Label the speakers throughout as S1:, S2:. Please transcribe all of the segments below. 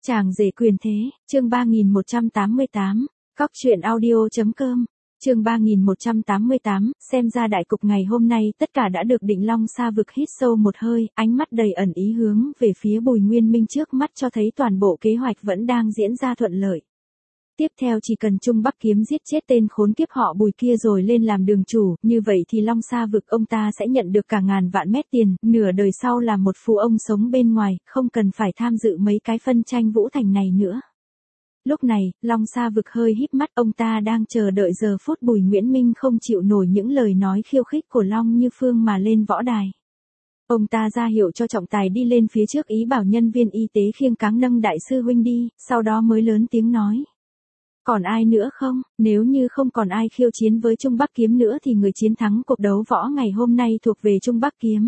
S1: Chàng rể quyền thế, chương 3188, Cóc truyện audio.com, chương 3188, xem ra đại cục ngày hôm nay tất cả đã được định. Long Sa Vực hít sâu một hơi, ánh mắt đầy ẩn ý hướng về phía Bùi Nguyên Minh, trước mắt cho thấy toàn bộ kế hoạch vẫn đang diễn ra thuận lợi. Tiếp theo chỉ cần Trung Bắc Kiếm giết chết tên khốn kiếp họ Bùi kia rồi lên làm đường chủ, như vậy thì Long Sa Vực ông ta sẽ nhận được cả ngàn vạn mét tiền, nửa đời sau là một phú ông sống bên ngoài, không cần phải tham dự mấy cái phân tranh Vũ Thành này nữa. Lúc này, Long Sa Vực hơi híp mắt, ông ta đang chờ đợi giờ phút Bùi Nguyễn Minh không chịu nổi những lời nói khiêu khích của Long Như Phương mà lên võ đài. Ông ta ra hiệu cho trọng tài đi lên phía trước, ý bảo nhân viên y tế khiêng cáng nâng đại sư huynh đi, sau đó mới lớn tiếng nói. Còn ai nữa không? Nếu như không còn ai khiêu chiến với Trung Bắc Kiếm nữa thì người chiến thắng cuộc đấu võ ngày hôm nay thuộc về Trung Bắc Kiếm.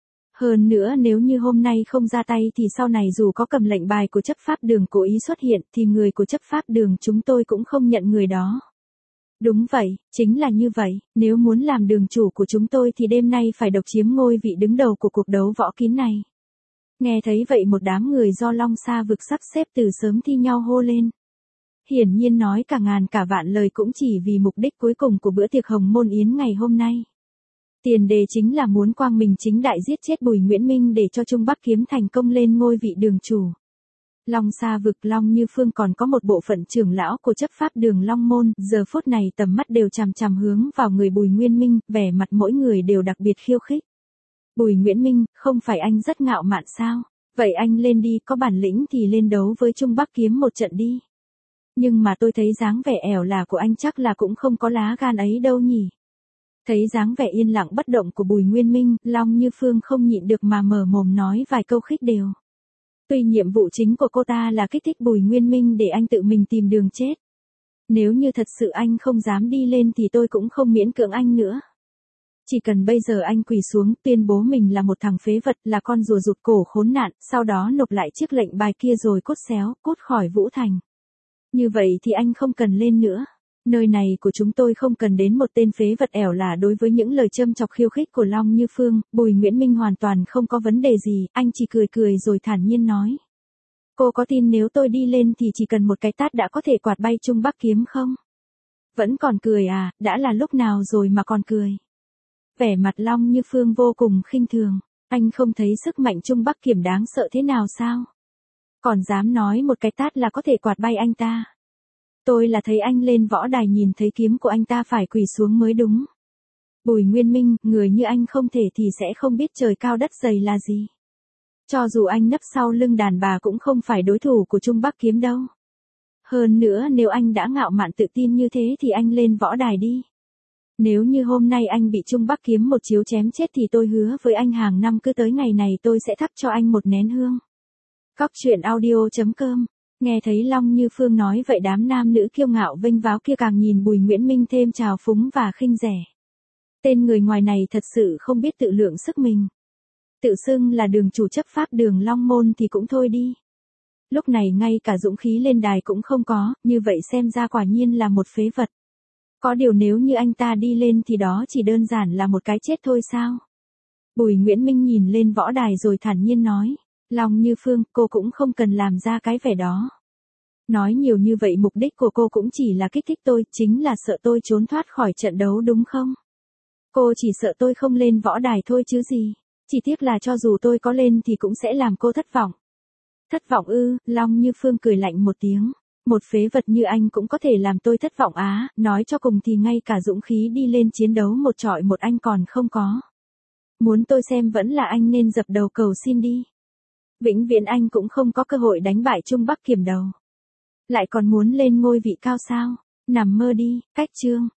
S1: Hơn nữa nếu như hôm nay không ra tay thì sau này dù có cầm lệnh bài của chấp pháp đường cố ý xuất hiện thì người của chấp pháp đường chúng tôi cũng không nhận người đó. Đúng vậy, chính là như vậy, nếu muốn làm đường chủ của chúng tôi thì đêm nay phải độc chiếm ngôi vị đứng đầu của cuộc đấu võ kín này. Nghe thấy vậy một đám người do Long Sa Vực sắp xếp từ sớm thi nhau hô lên. Hiển nhiên nói cả ngàn cả vạn lời cũng chỉ vì mục đích cuối cùng của bữa tiệc Hồng Môn Yến ngày hôm nay. Tiền đề chính là muốn quang minh chính đại giết chết Bùi Nguyễn Minh để cho Trung Bắc Kiếm thành công lên ngôi vị đường chủ. Long Sa Vực Long Như Phương còn có một bộ phận trưởng lão của chấp pháp đường Long Môn, giờ phút này tầm mắt đều chằm chằm hướng vào người Bùi Nguyên Minh, vẻ mặt mỗi người đều đặc biệt khiêu khích. Bùi Nguyễn Minh, không phải anh rất ngạo mạn sao? Vậy anh lên đi, có bản lĩnh thì lên đấu với Trung Bắc Kiếm một trận đi. Nhưng mà tôi thấy dáng vẻ ẻo là của anh chắc là cũng không có lá gan ấy đâu nhỉ. Thấy dáng vẻ yên lặng bất động của Bùi Nguyên Minh, Long Như Phương không nhịn được mà mở mồm nói vài câu khích đều. Tuy nhiệm vụ chính của cô ta là kích thích Bùi Nguyên Minh để anh tự mình tìm đường chết. Nếu như thật sự anh không dám đi lên thì tôi cũng không miễn cưỡng anh nữa. Chỉ cần bây giờ anh quỳ xuống tuyên bố mình là một thằng phế vật, là con rùa rụt cổ khốn nạn, sau đó nộp lại chiếc lệnh bài kia rồi cút xéo, cút khỏi Vũ Thành. Như vậy thì anh không cần lên nữa. Nơi này của chúng tôi không cần đến một tên phế vật ẻo là. Đối với những lời châm chọc khiêu khích của Long Như Phương, Bùi Nguyễn Minh hoàn toàn không có vấn đề gì, anh chỉ cười cười rồi thản nhiên nói. Cô có tin nếu tôi đi lên thì chỉ cần một cái tát đã có thể quạt bay Trung Bắc Kiếm không? Vẫn còn cười à, đã là lúc nào rồi mà còn cười. Vẻ mặt Long Như Phương vô cùng khinh thường, anh không thấy sức mạnh Trung Bắc Kiếm đáng sợ thế nào sao? Còn dám nói một cái tát là có thể quạt bay anh ta. Tôi là thấy anh lên võ đài nhìn thấy kiếm của anh ta phải quỳ xuống mới đúng. Bùi Nguyên Minh, người như anh không thể thì sẽ không biết trời cao đất dày là gì. Cho dù anh nấp sau lưng đàn bà cũng không phải đối thủ của Trung Bắc Kiếm đâu. Hơn nữa nếu anh đã ngạo mạn tự tin như thế thì anh lên võ đài đi. Nếu như hôm nay anh bị Trung Bắc Kiếm một chiếu chém chết thì tôi hứa với anh hàng năm cứ tới ngày này tôi sẽ thắp cho anh một nén hương. Cóc truyện audio.com. Nghe thấy Long Như Phương nói vậy đám nam nữ kiêu ngạo vênh váo kia càng nhìn Bùi Nguyễn Minh thêm trào phúng và khinh rẻ. Tên người ngoài này thật sự không biết tự lượng sức mình. Tự xưng là đường chủ chấp pháp đường Long Môn thì cũng thôi đi. Lúc này ngay cả dũng khí lên đài cũng không có, như vậy xem ra quả nhiên là một phế vật. Có điều nếu như anh ta đi lên thì đó chỉ đơn giản là một cái chết thôi sao? Bùi Nguyễn Minh nhìn lên võ đài rồi thản nhiên nói. Long Như Phương, cô cũng không cần làm ra cái vẻ đó. Nói nhiều như vậy mục đích của cô cũng chỉ là kích thích tôi, chính là sợ tôi trốn thoát khỏi trận đấu đúng không? Cô chỉ sợ tôi không lên võ đài thôi chứ gì. Chỉ tiếc là cho dù tôi có lên thì cũng sẽ làm cô thất vọng. Thất vọng ư? Long Như Phương cười lạnh một tiếng. Một phế vật như anh cũng có thể làm tôi thất vọng á, nói cho cùng thì ngay cả dũng khí đi lên chiến đấu một trọi một anh còn không có. Muốn tôi xem vẫn là anh nên dập đầu cầu xin đi. Vĩnh viễn anh cũng không có cơ hội đánh bại Trung Bắc Kiếm đâu. Lại còn muốn lên ngôi vị cao sao? Nằm mơ đi, cách chương.